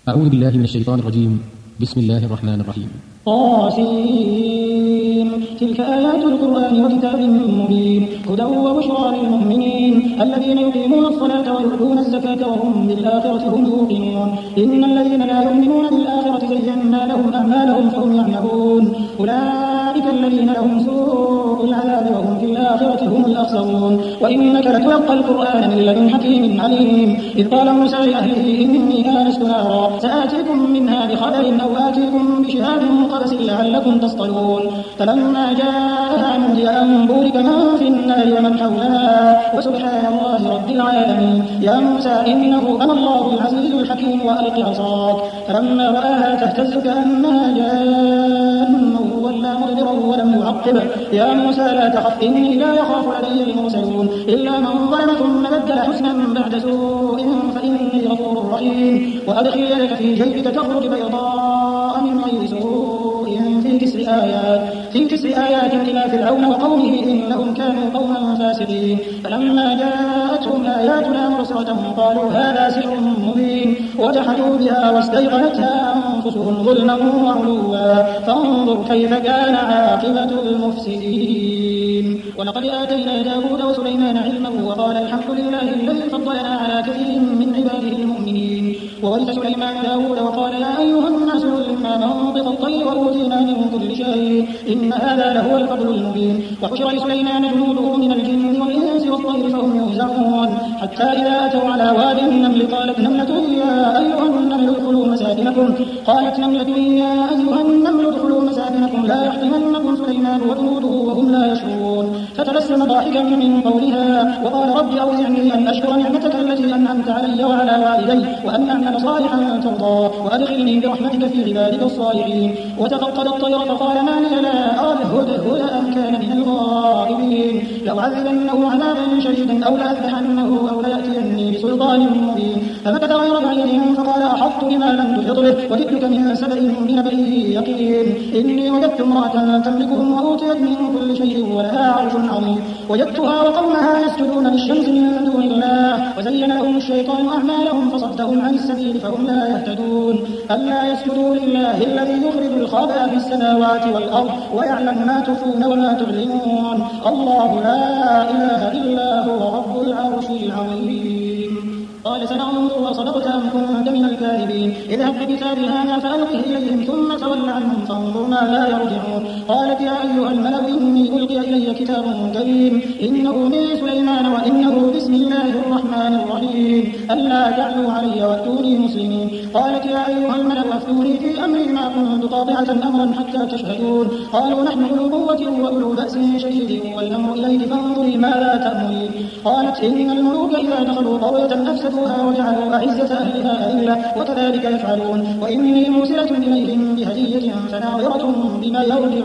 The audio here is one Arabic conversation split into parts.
أعوذ بالله من الشيطان الرجيم. بسم الله الرحمن الرحيم. طاسين. تلك آيات القرآن وكتاب مبين هدى وبشرى للمؤمنين الذين يقيمون الصلاة ويؤتون الزكاة وهم بالآخرة هم يوقنون إن الذين لا يؤمنون بالآخرة زينا لهم أعمالهم فهم يعمهون أولئك الذين لهم سوء العذاب وهم في الآخرة هم الأخسرون وإنك لتلقى القرآن من لدن حكيم عليم إذ قال موسى لأهله إني آنست نارا سآتيكم منها بخبر أو آتيكم بشهاب قبس لعلكم تصطلون فلما جاءها نودي أن بورك من في النار ومن حولها وسبحان الله رب العالمين يا موسى إنه أنا الله العزيز الحكيم وألق عصاك فلما رآها تهتز كأنها جان ولا مدبرا ولم يعقب يا موسى لا تخف إني لا يخاف لدي المرسلون إلا من ظلم ثم بدل حسنا بعد سوء فإني غفور رحيم وأدخل يدك في جيبك تخرج بيضاء من غير سوء في 9 آيات إلى فرعون وقومه إنهم كانوا قوما فاسقين فلما جاءتهم آياتنا مبصرة قالوا هذا سحر مبين وجحدوا بها واستيقنتها أنفسهم ظلما وعلوا فانظر كيف كان عاقبة المفسدين ولقد آتينا داود وسليمان علما وقال الحمد لله الذي فضلنا على كثير من عباده المؤمنين وورث سليمان داود وقال يا أيها الناس علمنا منطق الطير وأوتينا من كل شيء إن هذا لهو الفضل المبين وحشر لسليمان جنوده من الجن والإنس والطير فهم يوزعون حتى إذا أتوا على واد النمل قالت نملة يا أيها النمل ادخلوا مساكنكم لا يحطمنكم سليمان وجنوده وهم لا يشعرون فتبسم ضاحكا من قولها وقال رب أوزعني أن أشكر نعمتك التي أنعمت علي وعلى والدي وأن أعمل صالحا ترضاه وأدخلني برحمتك في عبادك الصالحين وتفقد الطير فقال ما لي لا أرى الهدهد أم كان من الغائبين لأعذبنه عذابا شديدا أو لأذبحنه أو ليأتيني بسلطان مبين فمكث غير بعيد فقال أحطت بما لم تحط به وجئتك من سبأ بنبأ يقين إني وجدت امرأة تملكهم وأوتيت من كل شيء ولها عرش عظيم وجدتها وقومها يسجدون للشمس من دون الله وزين لهم الشيطان أعمالهم فصدهم عن السبيل فهم لا يهتدون ألا يسجدوا لله الذي يخرج الخبأ في السماوات والأرض ويعلم ما تخفون وما تعلنون الله لا إله إلا هو رب العرش العظيم قال سننظر صدقت أم كنت من الكاذبين اذهب بكتابي هذا فألقه إليهم ثم تول عنهم فانظر ماذا يرجعون قالت يا أيها الملأ إني ألقي إلي كتاب كريم إنه من سليمان وإنه بسم الله الرحمن الرحيم ألا تعلوا علي وأتوني مسلمين قالت يا أيها الملأ أفتوني في أمري ما كنت قاطعة أمرا حتى تشهدون قالوا نحن أولو قوة وأولو بأس شديد والأمر إليك فانظري ماذا تأمرين قالت إن الملوك إذا دخلوا قرية أفسدوها وجعلوا أعزة أهلها أذلة وكذلك يفعلون وإني مرسلة إليهم بهدية فناظرة بما يرجع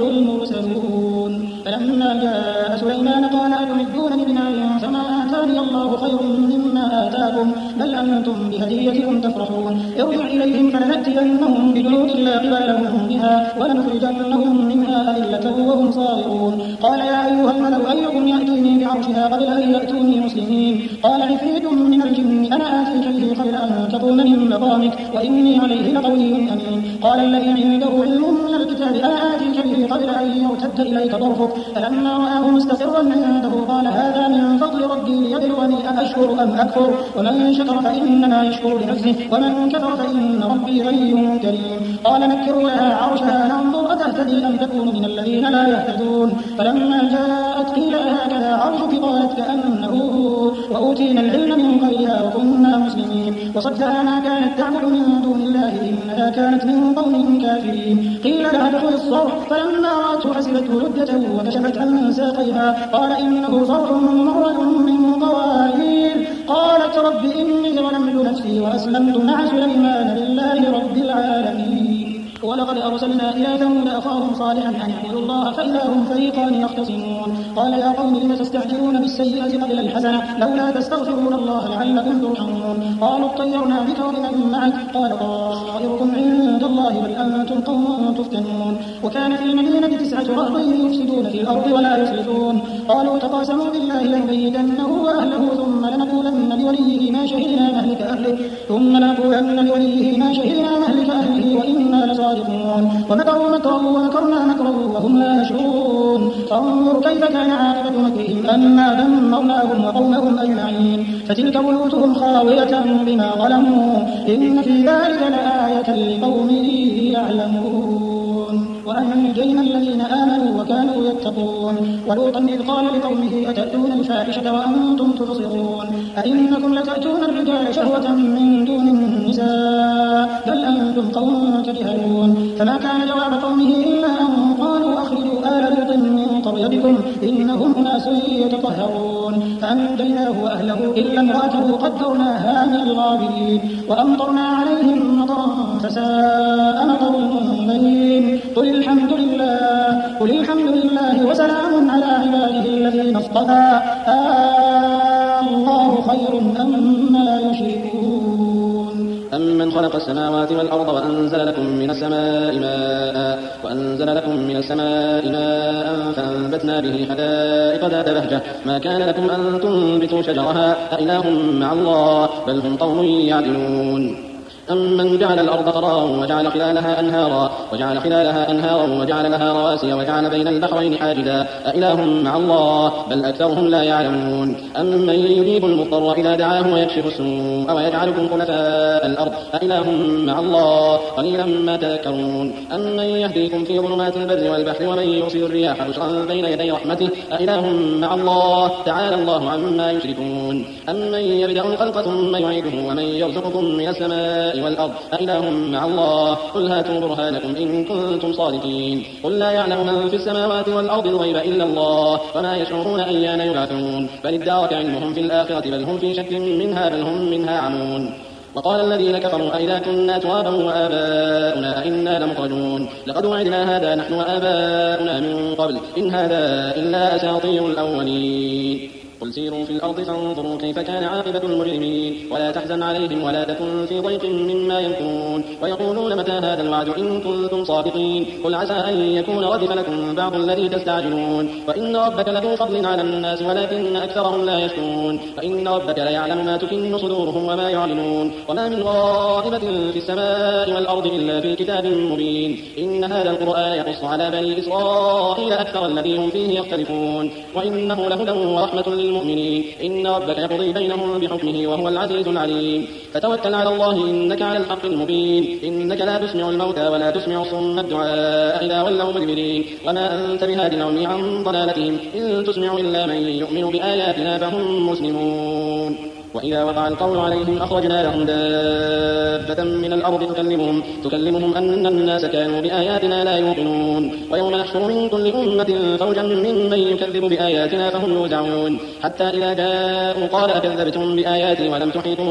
المرسلون فلما جاء سليمان قال أتمدونني بمال فما آتاني الله خير مما آتاكم بل أنتم بهديتكم تفرحون ارجع إليهم فلنأتينهم بجنود لا قبل لهم بها ولنخرجنهم منها أذلة وهم صاغرون قال يا أيها الملأ أيكم يأتيني بعرشها قبل أن يأتوني مسلمين قال عفريت من الجن أنا آتيك به قبل أن تقوم من مقامك وإني عليه لقوي أمين قال الذي عنده علم من الكتاب أنا آتيك به قبل أن يرتد إليك طرفك فلما رآه مستقرا عنده قال هذا من فضل ربي ليبلوني أأشكر أم أكفر ومن شكر فإنما يشكر لنفسه ومن كفر فإن ربي غني كريم قال نكروا لها عرشها ننظر أتهتدي أم تكون من الذين لا يهتدون فلما جاءت قيل هكذا عرشك قالت كأنه وأوتينا العلم من قبلها وكنا مسلمين وصدها ما كانت تعبد من دون الله إنها كانت من قوم كافرين قيل لها ادخل الصرح فلما رأته حسبته لجة وكشفت عن ساقيها قال إنه صرح ممرد من قوارير قالت رب إني ظلمت نفسي وأسلمت مع سليمان لله رب العالمين ولقد أرسلنا إلى ثمود أخاهم صالحا أن اعبدوا الله فإذا هم فريقان يختصمون قال يا قوم لم تستعجلون بالسيئة قبل الحسنة لولا تستغفرون الله لعلكم ترحمون قالوا اطيرنا بك وبمن معك قال طائركم عند الله بل أنتم قوم تفتنون وكان في المدينة 9 رهط يفسدون في الأرض ولا يصلحون قالوا تقاسموا بالله لنبيتنه وأهله ثم لنقولن لوليه ما شهدنا ومكروا مكرا ومكرنا مكرا وهم لا يشعرون فانظر كيف كان عاقبة مكرهم أنا دمرناهم وقومهم أجمعين فتلك بيوتهم خاوية بما ظلموا إن في ذلك لآية لقوم يعلمون وأنجينا الذين آمنوا وكانوا يتقون ولوطا إذ قال لقومه أتأتون الفاحشة وأنتم تبصرون أئنكم لتأتون الرجال شهوة من دون النساء بل أنتم قوم تجهلون فما كان جواب قومه إلا أن قالوا أخرجوا آل لوط من قريتكم إنهم أناس يتطهرون فأنجيناه وأهله إلا امرأته قدرناها من الغابرين وأمطرنا عليهم مطرا فساء مطر المنذرين قل الحمد لله وسلام على عباده الذين اصطفى الله خير أما يشركون أمن خلق السماوات والأرض وأنزل لكم من السماء ماء فأنبتنا به حدائق ذات بهجة ما كان لكم أن تنبتوا شجرها أإله مع الله بل هم قوم يعدلون أمن جعل الأرض قرارا وجعل خلالها أنهارا وجعل لها رواسي وجعل بين البحرين حاجزا أإله مع الله بل أكثرهم لا يعلمون أمن يجيب المضطر إذا دعاه ويكشف السوء ويجعلكم خلفاء الأرض أإله مع الله قليلا ما تذكرون أمن يهديكم في ظلمات البر والبحر ومن يرسل الرياح بشرا بين يدي رحمته أإله مع الله تعالى الله عما يشركون أمن يبدأ الخلق ثم يعيده ومن يرزقكم من السماء والأرض أإله مع الله قل هاتوا برهانكم إن كنتم صادقين قل لا يعلم من في السماوات والأرض الغيب إلا الله وما يشعرون أيان يبعثون بل ادارك علمهم في الآخرة بل هم في شك منها بل هم منها عمون وقال الذين كفروا أئذا كنا ترابا وآباؤنا أئنا لمخرجون لقد وعدنا هذا نحن وآباؤنا من قبل إن هذا إلا أساطير الأولين قل سيروا في الأرض فانظروا كيف كان عاقبة المجرمين ولا تحزن عليهم ولا تكن في ضيق مما يمكرون ويقولون متى هذا الوعد إن كنتم صادقين قل عسى أن يكون ردف لكم بعض الذي تستعجلون وإن ربك لذو فضل على الناس ولكن أكثرهم لا يشكرون فإن ربك ليعلم ما تكن صدورهم وما يعلنون وما من غائبة في السماء والأرض إلا في كتاب مبين إن هذا القرآن يقص على بني إسرائيل أكثر الذي هم فيه يختلفون وإنه لهدى ورحمة للمؤمنين إن ربك يقضي بينهم بحكمه وهو العزيز العليم فتوكل على الله إنك على الحق المبين إنك لا تسمع الموتى ولا تسمع صم الدعاء إذا ولوا مدبرين وما أنت بهاد العمي عن ضلالتهم إن تسمع إلا من يؤمن بآياتنا فهم مسلمون وإذا وقع القول عليهم أخرجنا لهم دابة من الأرض تكلمهم أن الناس كانوا بآياتنا لا يوقنون ويوم نحشر من كل أمة فوجا ممن يكذب بآياتنا فهم يوزعون حتى إذا جاءوا قال أكذبتم بآياتي ولم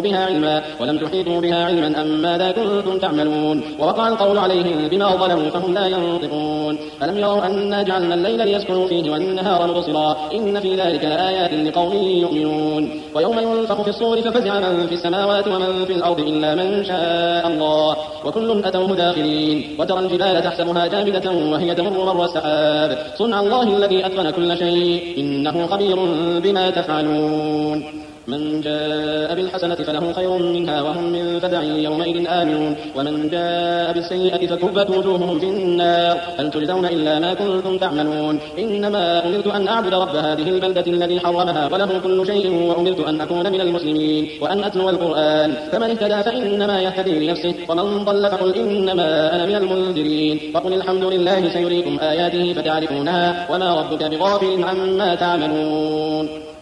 تحيطوا بها علما أم ماذا كنتم تعملون ووقع القول عليهم بما ظلموا فهم لا ينطقون ألم يروا أنا جعلنا الليل ليسكنوا فيه والنهار مبصرا إن في ذلك لآيات لقوم يؤمنون ويوم ينفخ في الصور ففزع من في السماوات ومن في الأرض إلا من شاء الله وكل أتوه داخلين وترى الجبال تحسبها جامدة وهي تمر مر السحاب صنع الله الذي أتقن كل شيء إنه خبير بما تفعلون من جاء بالحسنة فله خير منها وهم من فزع يومئذ آمنون ومن جاء بالسيئة فكبت وجوههم في النار هل تجزون إلا ما كنتم تعملون إنما أمرت أن أعبد رب هذه البلدة الذي حرمها وله كل شيء وأمرت أن أكون من المسلمين وأن أتلو القرآن فمن اهتدى فإنما يهتدي لنفسه ومن ضل فقل إنما أنا من المنذرين وقل الحمد لله سيريكم آياته فتعرفونها وما ربك بغافل عما تعملون